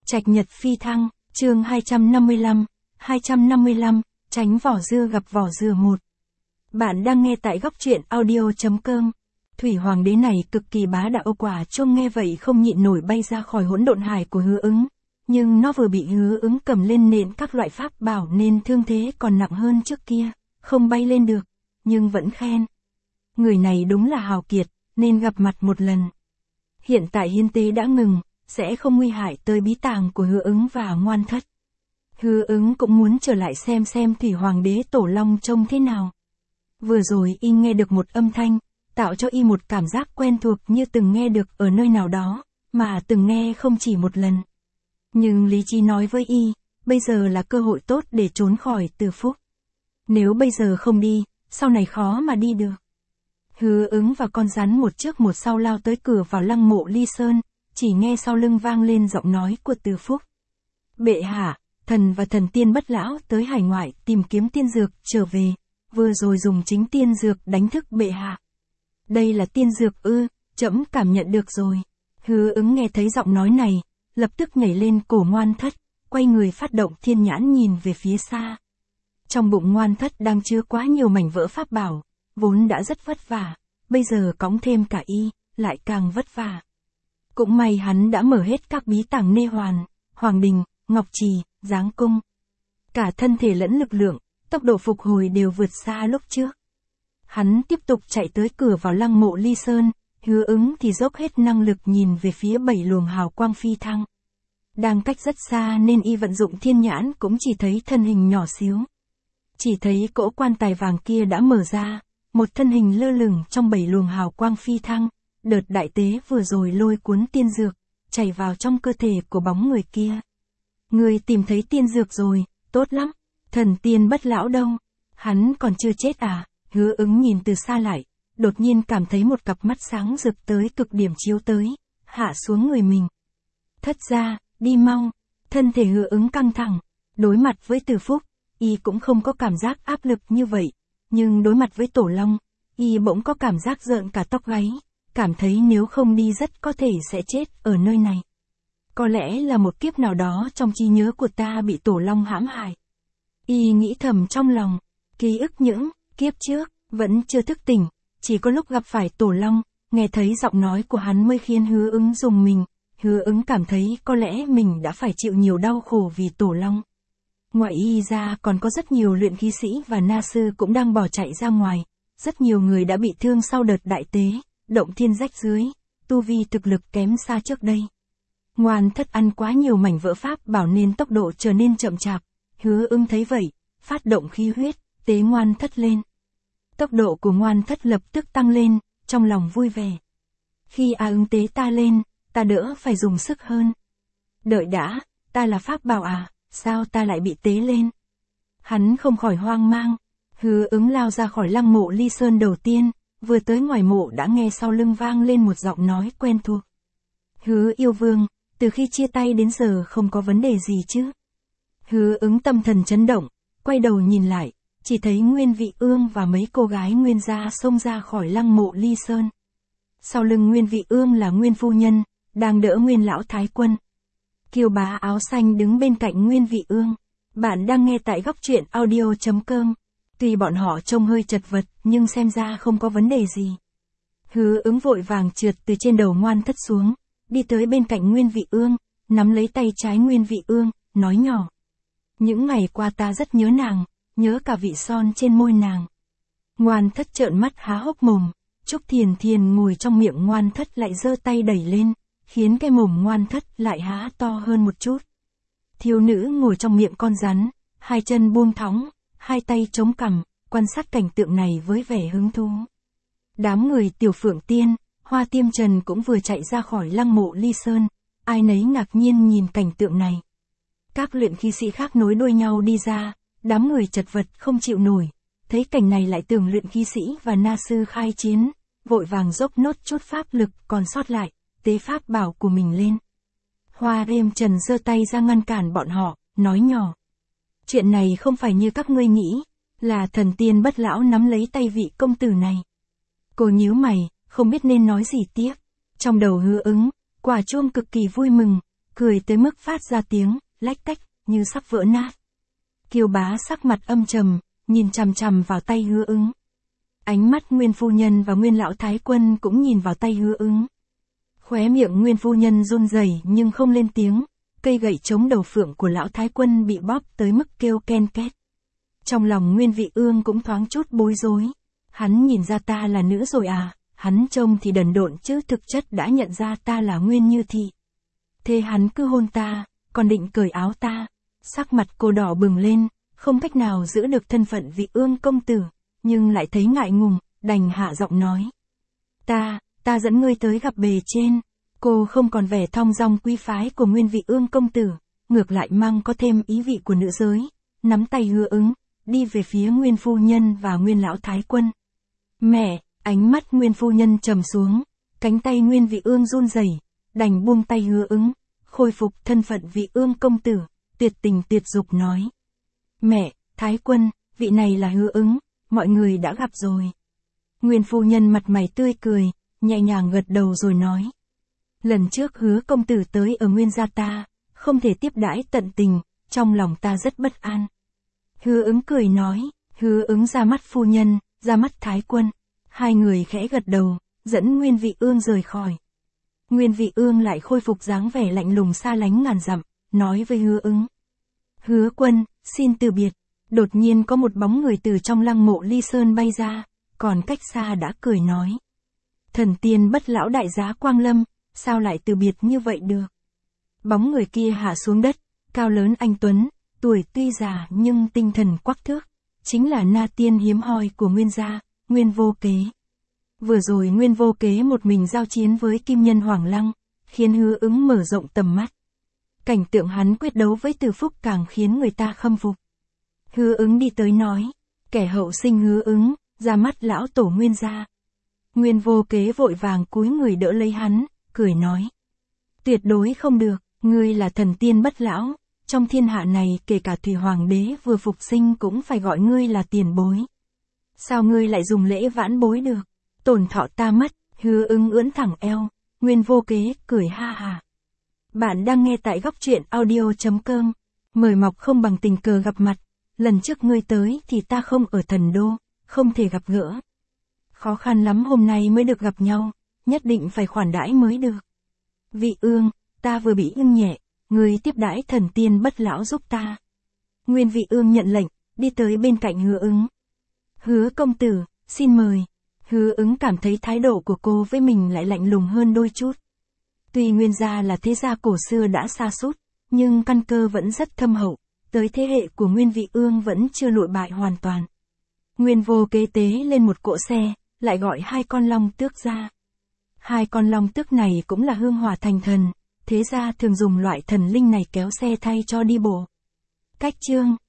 Trạch nhật phi thăng, chương 255, tránh vỏ dưa gặp vỏ dừa 1. Bạn đang nghe tại góc truyện audio.com. Thủy hoàng đế này cực kỳ bá đạo, quả trông nghe vậy không nhịn nổi bay ra khỏi hỗn độn hải của Hứa Ứng. Nhưng nó vừa bị Hứa Ứng cầm lên nện các loại pháp bảo nên thương thế còn nặng hơn trước kia, không bay lên được, nhưng vẫn khen. Người này đúng là hào kiệt, nên gặp mặt một lần. Hiện tại hiến tế đã ngừng, sẽ không nguy hại tới bí tàng của Hứa Ứng và Ngoan Thất. Hứa Ứng cũng muốn trở lại xem Thủy Hoàng đế Tổ Long trông thế nào. Vừa rồi y nghe được một âm thanh, tạo cho y một cảm giác quen thuộc như từng nghe được ở nơi nào đó, mà từng nghe không chỉ một lần. Nhưng lý trí nói với y, bây giờ là cơ hội tốt để trốn khỏi Từ Phúc. Nếu bây giờ không đi, sau này khó mà đi được. Hứa Ứng và con rắn một trước một sau lao tới cửa vào lăng mộ Ly Sơn, chỉ nghe sau lưng vang lên giọng nói của Từ Phúc. Bệ hạ, thần và thần tiên Bất Lão tới hải ngoại tìm kiếm tiên dược trở về, vừa rồi dùng chính tiên dược đánh thức bệ hạ. Đây là tiên dược ư? Trẫm cảm nhận được rồi. Hứa Ứng nghe thấy giọng nói này, lập tức nhảy lên cổ Ngoan Thất, quay người phát động thiên nhãn nhìn về phía xa. Trong bụng Ngoan Thất đang chứa quá nhiều mảnh vỡ pháp bảo, vốn đã rất vất vả, bây giờ cõng thêm cả y, lại càng vất vả. Cũng may hắn đã mở hết các bí tàng Nê Hoàn, Hoàng Đình, Ngọc Trì, Giáng Cung. Cả thân thể lẫn lực lượng, tốc độ phục hồi đều vượt xa lúc trước. Hắn tiếp tục chạy tới cửa vào lăng mộ Ly Sơn, Hứa Ứng thì dốc hết năng lực nhìn về phía 7 luồng hào quang phi thăng. Đang cách rất xa nên y vận dụng thiên nhãn cũng chỉ thấy thân hình nhỏ xíu. Chỉ thấy cỗ quan tài vàng kia đã mở ra, một thân hình lơ lửng trong 7 luồng hào quang phi thăng, đợt đại tế vừa rồi lôi cuốn tiên dược, chảy vào trong cơ thể của bóng người kia. Người tìm thấy tiên dược rồi, tốt lắm, thần tiên Bất Lão đâu? Hắn còn chưa chết à? Hứa Ứng nhìn từ xa lại, đột nhiên cảm thấy một cặp mắt sáng rực tới cực điểm chiếu tới, hạ xuống người mình. Thất gia, đi mau. Thân thể Hứa Ứng căng thẳng, đối mặt với Từ Phúc, y cũng không có cảm giác áp lực như vậy, nhưng đối mặt với Tổ Long, y bỗng có cảm giác rợn cả tóc gáy, cảm thấy nếu không đi rất có thể sẽ chết ở nơi này. Có lẽ là một kiếp nào đó trong trí nhớ của ta bị Tổ Long hãm hại. Y nghĩ thầm trong lòng, ký ức những kiếp trước, vẫn chưa thức tỉnh, chỉ có lúc gặp phải Tổ Long, nghe thấy giọng nói của hắn mới khiến Hứa Ứng rùng mình. Hứa Ứng cảm thấy có lẽ mình đã phải chịu nhiều đau khổ vì Tổ Long. Ngoài y ra còn có rất nhiều luyện khí sĩ và na sư cũng đang bỏ chạy ra ngoài, rất nhiều người đã bị thương sau đợt đại tế, động thiên rách dưới, tu vi thực lực kém xa trước đây. Ngoan Thất ăn quá nhiều mảnh vỡ pháp bảo nên tốc độ trở nên chậm chạp, Hứa Ứng thấy vậy, phát động khí huyết, tế Ngoan Thất lên. Tốc độ của Ngoan Thất lập tức tăng lên, trong lòng vui vẻ. Khi Ứng tế ta lên, ta đỡ phải dùng sức hơn. Đợi đã, ta là pháp bảo à, sao ta lại bị tế lên? Hắn không khỏi hoang mang. Hứa Ứng lao ra khỏi lăng mộ Ly Sơn đầu tiên, vừa tới ngoài mộ đã nghe sau lưng vang lên một giọng nói quen thuộc. Hứa yêu vương, từ khi chia tay đến giờ không có vấn đề gì chứ? Hứa Ứng tâm thần chấn động, quay đầu nhìn lại, chỉ thấy Nguyên Vị Ương và mấy cô gái Nguyên gia xông ra khỏi lăng mộ Ly Sơn. Sau lưng Nguyên Vị Ương là Nguyên phu nhân, đang đỡ Nguyên lão thái quân. Kiều bá áo xanh đứng bên cạnh Nguyên Vị Ương. Bạn đang nghe tại góc truyện audio.com. Tuy bọn họ trông hơi chật vật, nhưng xem ra không có vấn đề gì. Hứa Ứng vội vàng trượt từ trên đầu Ngoan Thất xuống, đi tới bên cạnh Nguyên Vị Ương, nắm lấy tay trái Nguyên Vị Ương, nói nhỏ. Những ngày qua ta rất nhớ nàng, nhớ cả vị son trên môi nàng. Ngoan Thất trợn mắt há hốc mồm, Trúc Thiền Thiền ngồi trong miệng Ngoan Thất lại giơ tay đẩy lên, khiến cái mồm Ngoan Thất lại há to hơn một chút. Thiếu nữ ngồi trong miệng con rắn, hai chân buông thõng, hai tay chống cằm, quan sát cảnh tượng này với vẻ hứng thú. Đám người Tiểu Phượng Tiên, Hoa Tiêm Trần cũng vừa chạy ra khỏi lăng mộ Ly Sơn, ai nấy ngạc nhiên nhìn cảnh tượng này. Các luyện khí sĩ khác nối đuôi nhau đi ra, đám người chật vật không chịu nổi, thấy cảnh này lại tưởng luyện khí sĩ và na sư khai chiến, vội vàng dốc nốt chút pháp lực còn sót lại, tế pháp bảo của mình lên. Hoa Tiêm Trần giơ tay ra ngăn cản bọn họ, nói nhỏ. Chuyện này không phải như các ngươi nghĩ, là thần tiên Bất Lão nắm lấy tay vị công tử này. Cô nhíu mày, không biết nên nói gì tiếp. Trong đầu Hứa Ứng, quả chuông cực kỳ vui mừng, cười tới mức phát ra tiếng, lách cách, như sắp vỡ nát. Kiều bá sắc mặt âm trầm, nhìn chằm chằm vào tay Hứa Ứng. Ánh mắt Nguyên phu nhân và Nguyên lão thái quân cũng nhìn vào tay Hứa Ứng. Khóe miệng Nguyên phu nhân run rẩy nhưng không lên tiếng, cây gậy chống đầu phượng của lão thái quân bị bóp tới mức kêu ken két. Trong lòng Nguyên Vị Ương cũng thoáng chút bối rối. Hắn nhìn ra ta là nữ rồi à, hắn trông thì đần độn chứ thực chất đã nhận ra ta là Nguyên Như Thị. Thế hắn cứ hôn ta, còn định cởi áo ta. Sắc mặt cô đỏ bừng lên, không cách nào giữ được thân phận Vị Ương công tử, nhưng lại thấy ngại ngùng, đành hạ giọng nói. Ta dẫn ngươi tới gặp bề trên. Cô không còn vẻ thong dong quý phái của Nguyên Vị Ương công tử, ngược lại mang có thêm ý vị của nữ giới, nắm tay Hứa Ứng, đi về phía Nguyên phu nhân và Nguyên lão thái quân. Mẹ, ánh mắt Nguyên phu nhân trầm xuống, cánh tay Nguyên Vị Ương run rẩy, đành buông tay Hứa Ứng, khôi phục thân phận Vị Ương công tử, tuyệt tình tuyệt dục nói. Mẹ, thái quân, vị này là Hứa Ứng, mọi người đã gặp rồi. Nguyên phu nhân mặt mày tươi cười, nhẹ nhàng gật đầu rồi nói. Lần trước Hứa công tử tới ở Nguyên gia ta, không thể tiếp đãi tận tình, trong lòng ta rất bất an. Hứa Ứng cười nói, Hứa Ứng ra mắt phu nhân, ra mắt thái quân. Hai người khẽ gật đầu, dẫn Nguyên Vị Ương rời khỏi. Nguyên Vị Ương lại khôi phục dáng vẻ lạnh lùng xa lánh ngàn dặm, nói với Hứa Ứng. Hứa quân, xin từ biệt. Đột nhiên có một bóng người từ trong lăng mộ Ly Sơn bay ra, còn cách xa đã cười nói. Thần tiên bất lão đại giá Quang Lâm, sao lại từ biệt như vậy được? Bóng người kia hạ xuống đất, cao lớn anh tuấn, tuổi tuy già nhưng tinh thần quắc thước, chính là na tiên hiếm hoi của Nguyên gia, Nguyên Vô Kế. Vừa rồi Nguyên Vô Kế một mình giao chiến với Kim Nhân Hoàng Lăng, khiến Hứa Ứng mở rộng tầm mắt. Cảnh tượng hắn quyết đấu với Từ Phúc càng khiến người ta khâm phục. Hứa Ứng đi tới nói, kẻ hậu sinh Hứa Ứng, ra mắt lão tổ Nguyên gia. Nguyên Vô Kế vội vàng cúi người đỡ lấy hắn, cười nói. Tuyệt đối không được, ngươi là thần tiên bất lão, trong thiên hạ này kể cả Thủy Hoàng đế vừa phục sinh cũng phải gọi ngươi là tiền bối. Sao ngươi lại dùng lễ vãn bối được? Tổn thọ ta mất. Hứa Ứng ưỡn thẳng eo, Nguyên Vô Kế cười ha hà. Bạn đang nghe tại góc truyện audio.com. Mời mọc không bằng tình cờ gặp mặt. Lần trước ngươi tới thì ta không ở Thần Đô, không thể gặp gỡ. Khó khăn lắm hôm nay mới được gặp nhau, nhất định phải khoản đãi mới được. Vị Ương, ta vừa bị ưng nhẹ, ngươi tiếp đãi thần tiên bất lão giúp ta. Nguyên Vị Ương nhận lệnh, đi tới bên cạnh Hứa Ứng. Hứa công tử, xin mời. Hứa Ứng cảm thấy thái độ của cô với mình lại lạnh lùng hơn đôi chút. Tuy Nguyên gia là thế gia cổ xưa đã sa sút, nhưng căn cơ vẫn rất thâm hậu, tới thế hệ của Nguyên Vị Ương vẫn chưa lụi bại hoàn toàn. Nguyên Vô Kế tế lên một cỗ xe, lại gọi 2 con long tước ra. 2 con long tước này cũng là hương hỏa thành thần, thế gia thường dùng loại thần linh này kéo xe thay cho đi bộ. Cách chương